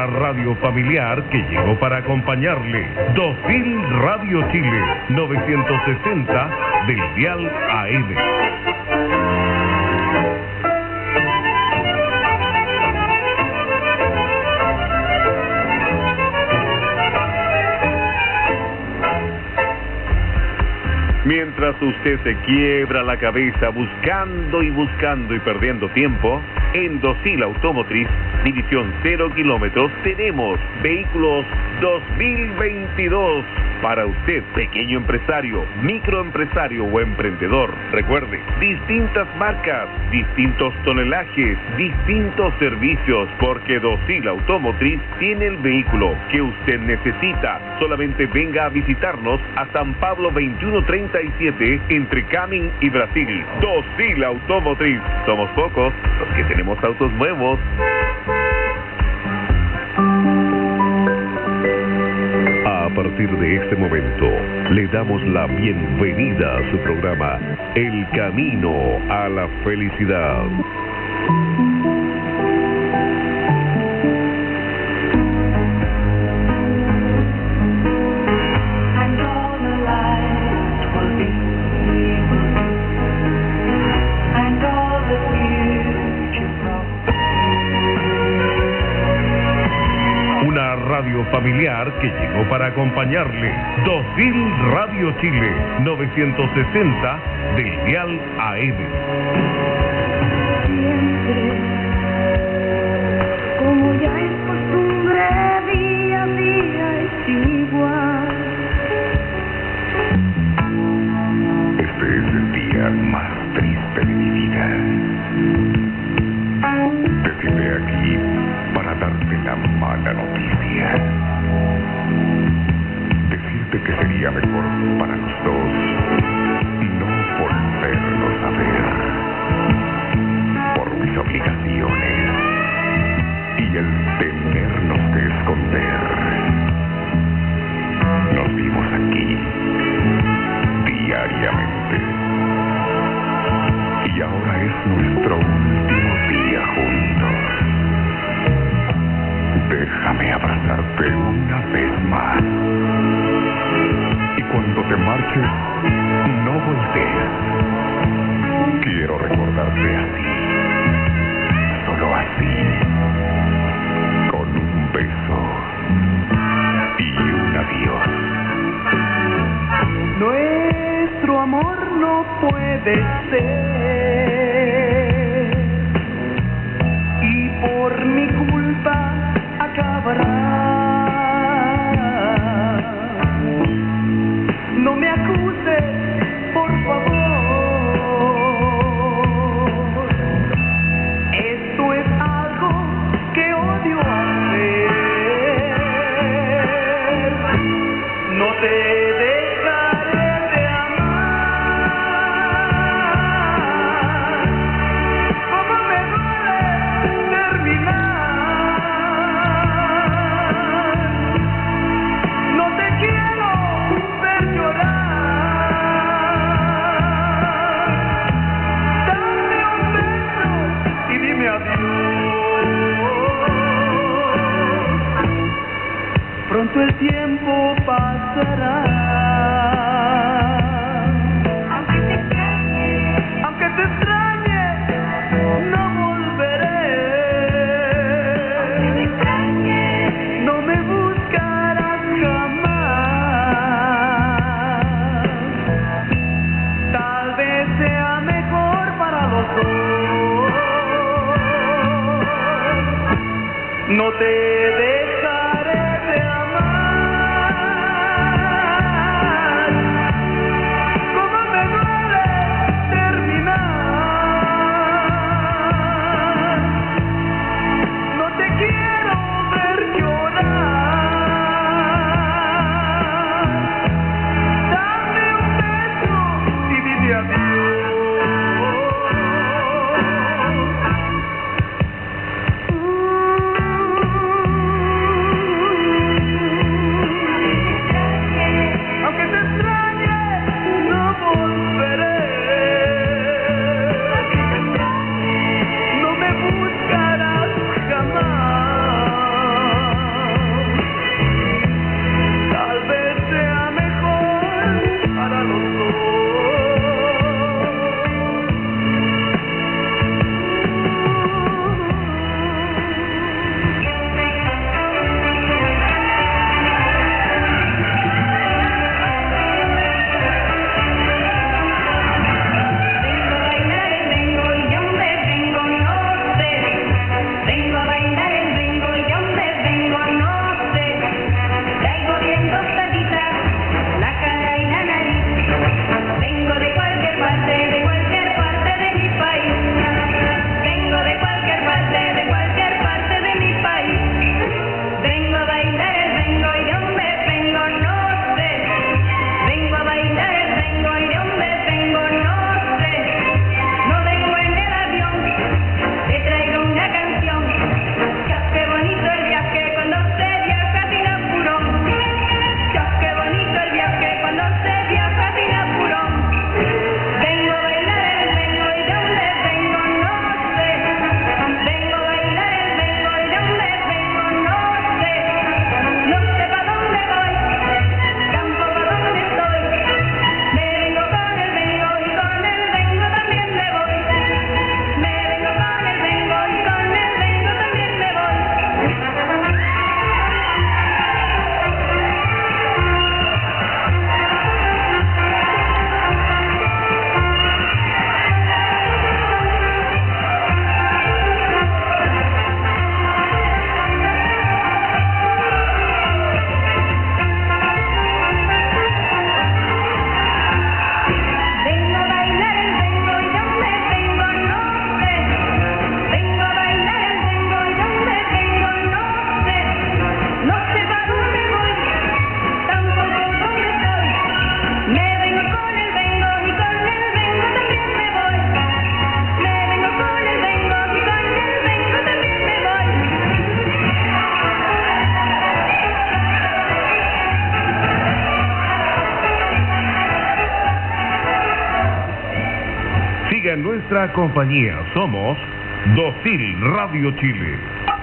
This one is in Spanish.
una radio familiar que llegó para acompañarle. 2000 Radio Chile, 960 del dial AM. Mientras usted se quiebra la cabeza buscando y perdiendo tiempo, en Docil Automotriz, División 0 kilómetros, tenemos vehículos 2022 para usted, pequeño empresario, microempresario o emprendedor. Recuerde, distintas marcas, distintos tonelajes, distintos servicios, porque Docil Automotriz tiene el vehículo que usted necesita. Solamente venga a visitarnos a San Pablo 2137, entre Camin y Brasil. Docil Automotriz. Somos pocos los que tenemos autos nuevos. A partir de este momento, le damos la bienvenida a su programa, El Camino a la Felicidad. Radio familiar que llegó para acompañarle. 2000 Radio Chile, 960 del dial AM. Como ya es costumbre, día a día es igual. Este es el día más triste de mi vida. Decirle aquí para darte la mala noticia. Decirte que sería mejor para los dos no volvernos a ver. Por mis obligaciones y el tenernos que esconder. Nos vimos aquí diariamente. Y ahora es nuestro último día juntos. Déjame abrazarte una vez más. Y cuando te marches, no voltees. Quiero recordarte así. Solo así. Con un beso y un adiós. Nuestro amor no puede ser. Y por mi culpa acabará. No me acuses, por favor. Esto es algo que odio hacer. No te dejaré de amar. Como me duele terminar. Pronto el tiempo pasará. Aunque te extrañe, no volveré. Aunque me extrañe, no me buscarás jamás. Tal vez sea mejor para los dos. No te dejaré de amar. Como me duele terminar. No te quiero ver llorar. Dame un beso y dime adiós. nuestra compañía. Somos Docil Radio Chile.